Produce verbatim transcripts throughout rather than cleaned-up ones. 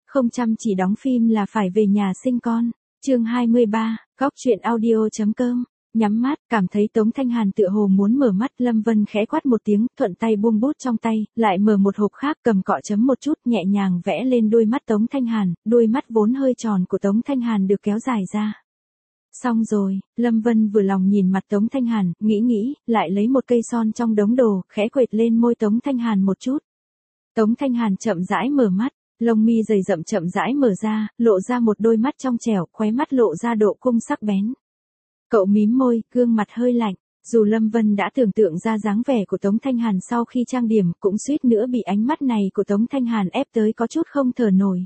Không chăm chỉ đóng phim là phải về nhà sinh con. Chương hai mươi ba, góc truyện audio.com. Nhắm mắt, cảm thấy Tống Thanh Hàn tựa hồ muốn mở mắt, Lâm Vân khẽ quát một tiếng, thuận tay buông bút trong tay, lại mở một hộp khác, cầm cọ chấm một chút, nhẹ nhàng vẽ lên đôi mắt Tống Thanh Hàn, đôi mắt vốn hơi tròn của Tống Thanh Hàn được kéo dài ra. Xong rồi, Lâm Vân vừa lòng nhìn mặt Tống Thanh Hàn, nghĩ nghĩ, lại lấy một cây son trong đống đồ, khẽ quệt lên môi Tống Thanh Hàn một chút. Tống Thanh Hàn chậm rãi mở mắt, lông mi dày rậm chậm rãi mở ra, lộ ra một đôi mắt trong trẻo, khóe mắt lộ ra độ cung sắc bén. Cậu mím môi, gương mặt hơi lạnh, dù Lâm Vân đã tưởng tượng ra dáng vẻ của Tống Thanh Hàn sau khi trang điểm, cũng suýt nữa bị ánh mắt này của Tống Thanh Hàn ép tới có chút không thở nổi.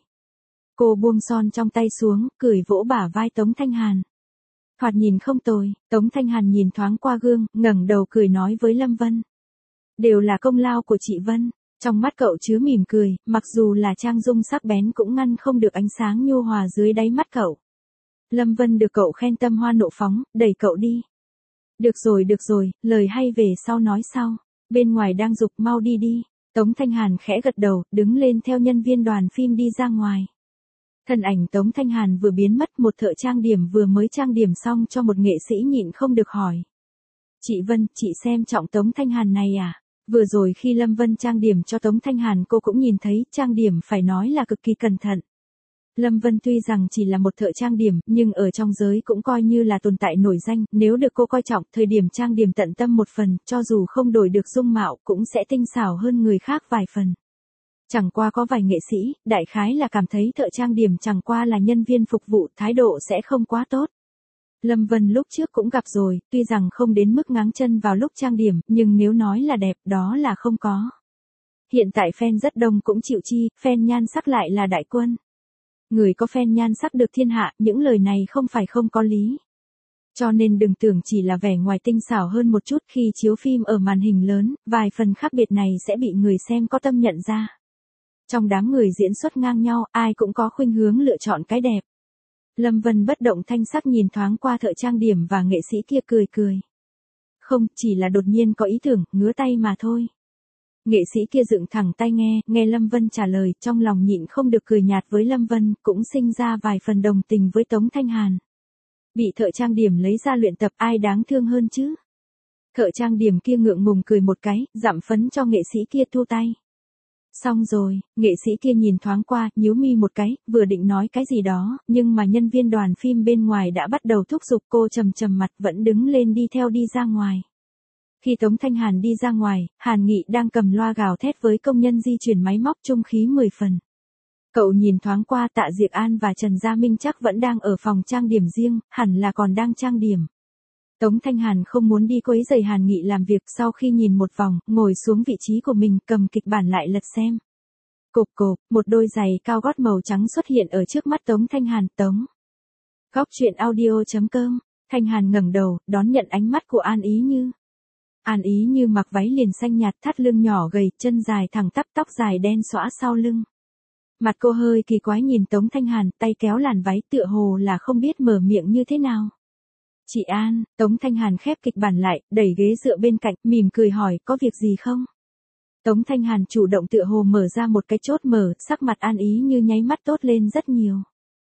Cô buông son trong tay xuống, cười vỗ bả vai Tống Thanh Hàn. Thoạt nhìn không tồi, Tống Thanh Hàn nhìn thoáng qua gương, ngẩng đầu cười nói với Lâm Vân. Đều là công lao của chị Vân. Trong mắt cậu chứa mỉm cười, mặc dù là trang dung sắc bén cũng ngăn không được ánh sáng nhu hòa dưới đáy mắt cậu. Lâm Vân được cậu khen tâm hoa nộ phóng, đẩy cậu đi. Được rồi được rồi, lời hay về sau nói sau. Bên ngoài đang giục mau đi đi. Tống Thanh Hàn khẽ gật đầu, đứng lên theo nhân viên đoàn phim đi ra ngoài. Thân ảnh Tống Thanh Hàn vừa biến mất, một thợ trang điểm vừa mới trang điểm xong cho một nghệ sĩ nhịn không được hỏi. Chị Vân, chị xem trọng Tống Thanh Hàn này à? Vừa rồi khi Lâm Vân trang điểm cho Tống Thanh Hàn cô cũng nhìn thấy, trang điểm phải nói là cực kỳ cẩn thận. Lâm Vân tuy rằng chỉ là một thợ trang điểm, nhưng ở trong giới cũng coi như là tồn tại nổi danh, nếu được cô coi trọng, thời điểm trang điểm tận tâm một phần, cho dù không đổi được dung mạo, cũng sẽ tinh xảo hơn người khác vài phần. Chẳng qua có vài nghệ sĩ, đại khái là cảm thấy thợ trang điểm chẳng qua là nhân viên phục vụ, thái độ sẽ không quá tốt. Lâm Vân lúc trước cũng gặp rồi, tuy rằng không đến mức ngáng chân vào lúc trang điểm, nhưng nếu nói là đẹp, đó là không có. Hiện tại fan rất đông cũng chịu chi, fan nhan sắc lại là đại quân. Người có fan nhan sắc được thiên hạ, những lời này không phải không có lý. Cho nên đừng tưởng chỉ là vẻ ngoài tinh xảo hơn một chút, khi chiếu phim ở màn hình lớn, vài phần khác biệt này sẽ bị người xem có tâm nhận ra. Trong đám người diễn xuất ngang nhau, ai cũng có khuynh hướng lựa chọn cái đẹp. Lâm Vân bất động thanh sắc nhìn thoáng qua thợ trang điểm và nghệ sĩ kia cười cười. Không, chỉ là đột nhiên có ý tưởng, ngứa tay mà thôi. Nghệ sĩ kia dựng thẳng tay nghe, nghe Lâm Vân trả lời, trong lòng nhịn không được cười nhạt với Lâm Vân, cũng sinh ra vài phần đồng tình với Tống Thanh Hàn. Bị thợ trang điểm lấy ra luyện tập, ai đáng thương hơn chứ? Thợ trang điểm kia ngượng ngùng cười một cái, dặm phấn cho nghệ sĩ kia thu tay. Xong rồi, nghệ sĩ kia nhìn thoáng qua, nhíu mi một cái, vừa định nói cái gì đó, nhưng mà nhân viên đoàn phim bên ngoài đã bắt đầu thúc giục, cô trầm trầm mặt vẫn đứng lên đi theo đi ra ngoài. Khi Tống Thanh Hàn đi ra ngoài, Hàn Nghị đang cầm loa gào thét với công nhân di chuyển máy móc trung khí mười phần. Cậu nhìn thoáng qua Tạ Diệc An và Trần Gia Minh chắc vẫn đang ở phòng trang điểm riêng, hẳn là còn đang trang điểm. Tống Thanh Hàn không muốn đi quấy rầy Hàn Nghị làm việc, sau khi nhìn một vòng, ngồi xuống vị trí của mình, cầm kịch bản lại lật xem. Cộp cộp, một đôi giày cao gót màu trắng xuất hiện ở trước mắt Tống Thanh Hàn. Tống. Góc truyện audio.com. Thanh Hàn ngẩng đầu, đón nhận ánh mắt của An Ý Như. An Ý Như mặc váy liền xanh nhạt, thắt lưng nhỏ gầy, chân dài thẳng tắp, tóc dài đen xõa sau lưng. Mặt cô hơi kỳ quái nhìn Tống Thanh Hàn, tay kéo làn váy tựa hồ là không biết mở miệng như thế nào. Chị An, Tống Thanh Hàn khép kịch bản lại, đẩy ghế dựa bên cạnh, mỉm cười hỏi, có việc gì không? Tống Thanh Hàn chủ động tựa hồ mở ra một cái chốt mở, sắc mặt An Ý Như nháy mắt tốt lên rất nhiều.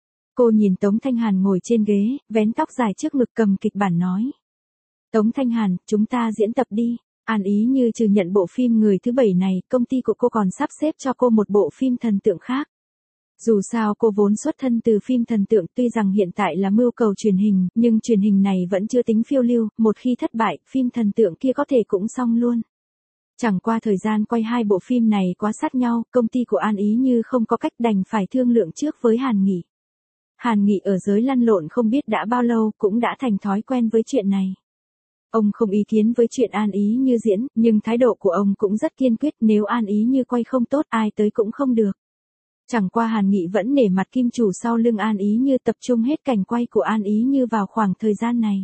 Cô nhìn Tống Thanh Hàn ngồi trên ghế, vén tóc dài trước ngực cầm kịch bản nói. Tống Thanh Hàn, chúng ta diễn tập đi. An Ý Như trừ nhận bộ phim Người thứ bảy này, công ty của cô còn sắp xếp cho cô một bộ phim thần tượng khác. Dù sao cô vốn xuất thân từ phim thần tượng, tuy rằng hiện tại là mưu cầu truyền hình, nhưng truyền hình này vẫn chưa tính phiêu lưu, một khi thất bại, phim thần tượng kia có thể cũng xong luôn. Chẳng qua thời gian quay hai bộ phim này quá sát nhau, công ty của An Ý Như không có cách, đành phải thương lượng trước với Hàn Nghị. Hàn Nghị ở giới lăn lộn không biết đã bao lâu, cũng đã thành thói quen với chuyện này. Ông không ý kiến với chuyện An Ý Như diễn, nhưng thái độ của ông cũng rất kiên quyết, nếu An Ý Như quay không tốt ai tới cũng không được. Chẳng qua Hàn Nghị vẫn nể mặt kim chủ sau lưng An Ý Như, tập trung hết cảnh quay của An Ý Như vào khoảng thời gian này.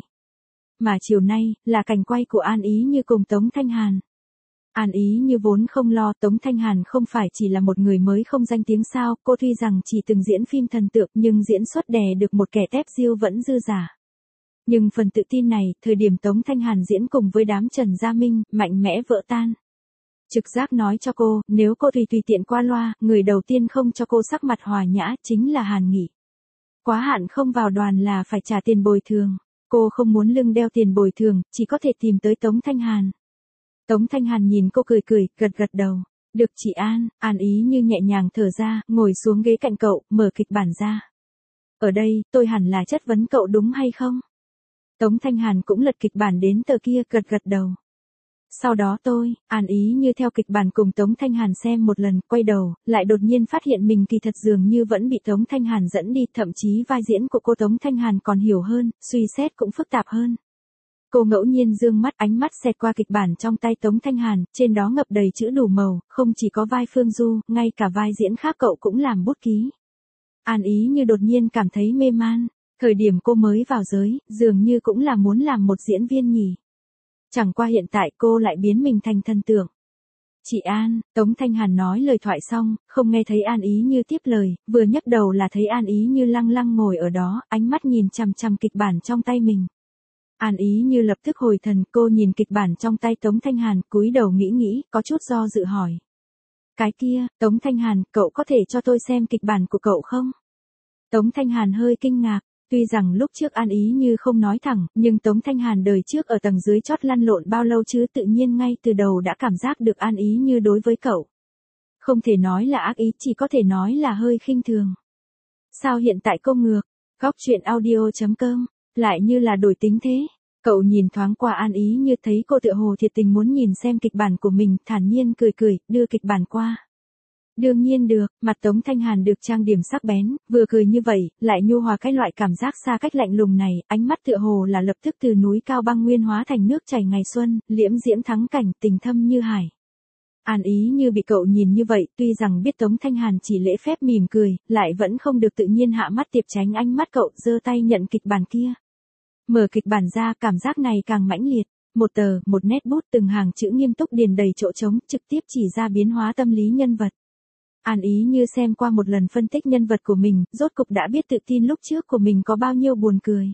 Mà chiều nay, là cảnh quay của An Ý Như cùng Tống Thanh Hàn. An Ý Như vốn không lo, Tống Thanh Hàn không phải chỉ là một người mới không danh tiếng sao, cô tuy rằng chỉ từng diễn phim thần tượng nhưng diễn xuất đè được một kẻ tép diêu vẫn dư giả. Nhưng phần tự tin này, thời điểm Tống Thanh Hàn diễn cùng với đám Trần Gia Minh, mạnh mẽ vỡ tan. Trực giác nói cho cô, nếu cô tùy tùy tiện qua loa, người đầu tiên không cho cô sắc mặt hòa nhã chính là Hàn Nghị. Quá hạn không vào đoàn là phải trả tiền bồi thường. Cô không muốn lưng đeo tiền bồi thường, chỉ có thể tìm tới Tống Thanh Hàn. Tống Thanh Hàn nhìn cô cười cười, gật gật đầu. Được chị An, An ý như nhẹ nhàng thở ra, ngồi xuống ghế cạnh cậu, mở kịch bản ra. Ở đây, tôi hẳn là chất vấn cậu đúng hay không? Tống Thanh Hàn cũng lật kịch bản đến tờ kia, gật gật đầu. Sau đó tôi, An ý như theo kịch bản cùng Tống Thanh Hàn xem một lần, quay đầu, lại đột nhiên phát hiện mình kỳ thật dường như vẫn bị Tống Thanh Hàn dẫn đi, thậm chí vai diễn của cô Tống Thanh Hàn còn hiểu hơn, suy xét cũng phức tạp hơn. Cô ngẫu nhiên dương mắt, ánh mắt xẹt qua kịch bản trong tay Tống Thanh Hàn, trên đó ngập đầy chữ đủ màu, không chỉ có vai Phương Du, ngay cả vai diễn khác cậu cũng làm bút ký. An ý như đột nhiên cảm thấy mê man, thời điểm cô mới vào giới, dường như cũng là muốn làm một diễn viên nhỉ. Chẳng qua hiện tại cô lại biến mình thành thần tượng. Chị An, Tống Thanh Hàn nói lời thoại xong, không nghe thấy An ý như tiếp lời, vừa nhấc đầu là thấy An ý như lăng lăng ngồi ở đó, ánh mắt nhìn chằm chằm kịch bản trong tay mình. An ý như lập tức hồi thần, cô nhìn kịch bản trong tay Tống Thanh Hàn, cúi đầu nghĩ nghĩ, có chút do dự hỏi. Cái kia, Tống Thanh Hàn, cậu có thể cho tôi xem kịch bản của cậu không? Tống Thanh Hàn hơi kinh ngạc, tuy rằng lúc trước An ý như không nói thẳng, nhưng Tống Thanh Hàn đời trước ở tầng dưới chót lăn lộn bao lâu chứ tự nhiên ngay từ đầu đã cảm giác được An ý như đối với cậu. Không thể nói là ác ý, chỉ có thể nói là hơi khinh thường. Sao hiện tại cô ngược, góc truyện audio chấm com, lại như là đổi tính thế? Cậu nhìn thoáng qua An ý như thấy cô tựa hồ thiệt tình muốn nhìn xem kịch bản của mình, thản nhiên cười cười, đưa kịch bản qua. Đương nhiên được, mặt Tống Thanh Hàn được trang điểm sắc bén, vừa cười như vậy, lại nhu hòa cái loại cảm giác xa cách lạnh lùng này, ánh mắt tựa hồ là lập tức từ núi cao băng nguyên hóa thành nước chảy ngày xuân, liễm diễm thắng cảnh, tình thâm như hải. An ý như bị cậu nhìn như vậy, tuy rằng biết Tống Thanh Hàn chỉ lễ phép mỉm cười, lại vẫn không được tự nhiên hạ mắt tiệp tránh ánh mắt cậu, giơ tay nhận kịch bản kia. Mở kịch bản ra, cảm giác này càng mãnh liệt. Một tờ, một nét bút, từng hàng chữ nghiêm túc điền đầy chỗ trống, trực tiếp chỉ ra biến hóa tâm lý nhân vật. An ý như xem qua một lần phân tích nhân vật của mình, rốt cục đã biết tự tin lúc trước của mình có bao nhiêu buồn cười.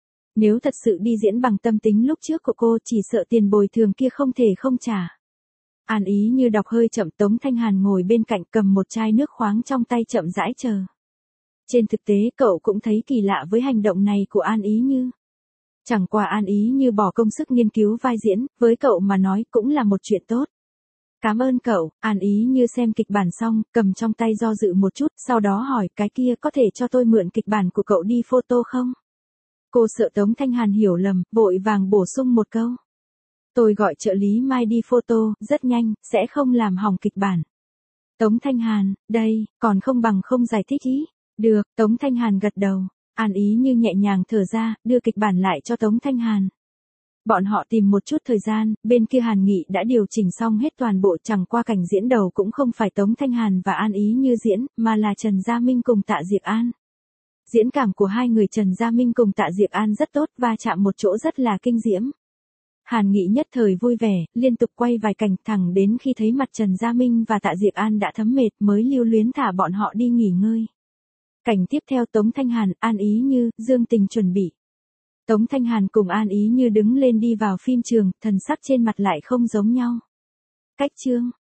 Nếu thật sự đi diễn bằng tâm tính lúc trước của cô, chỉ sợ tiền bồi thường kia không thể không trả. An ý như đọc hơi chậm, Tống Thanh Hàn ngồi bên cạnh cầm một chai nước khoáng trong tay chậm rãi chờ. Trên thực tế cậu cũng thấy kỳ lạ với hành động này của An ý như. Chẳng qua An ý như bỏ công sức nghiên cứu vai diễn, với cậu mà nói cũng là một chuyện tốt. Cảm ơn cậu, An ý như xem kịch bản xong, cầm trong tay do dự một chút, sau đó hỏi, cái kia có thể cho tôi mượn kịch bản của cậu đi photo không? Cô sợ Tống Thanh Hàn hiểu lầm, vội vàng bổ sung một câu. Tôi gọi trợ lý Mai đi photo, rất nhanh, sẽ không làm hỏng kịch bản. Tống Thanh Hàn, đây, còn không bằng không giải thích ý. Được, Tống Thanh Hàn gật đầu. An ý như nhẹ nhàng thở ra, đưa kịch bản lại cho Tống Thanh Hàn. Bọn họ tìm một chút thời gian, bên kia Hàn Nghị đã điều chỉnh xong hết toàn bộ, chẳng qua cảnh diễn đầu cũng không phải Tống Thanh Hàn và An ý như diễn, mà là Trần Gia Minh cùng Tạ Diệc An. Diễn cảm của hai người Trần Gia Minh cùng Tạ Diệc An rất tốt, va chạm một chỗ rất là kinh diễm. Hàn Nghị nhất thời vui vẻ, liên tục quay vài cảnh thẳng đến khi thấy mặt Trần Gia Minh và Tạ Diệc An đã thấm mệt mới lưu luyến thả bọn họ đi nghỉ ngơi. Cảnh tiếp theo Tống Thanh Hàn, An ý như, Dương Tình chuẩn bị. Tống Thanh Hàn cùng An ý như đứng lên đi vào phim trường, thần sắc trên mặt lại không giống nhau. Cách chương,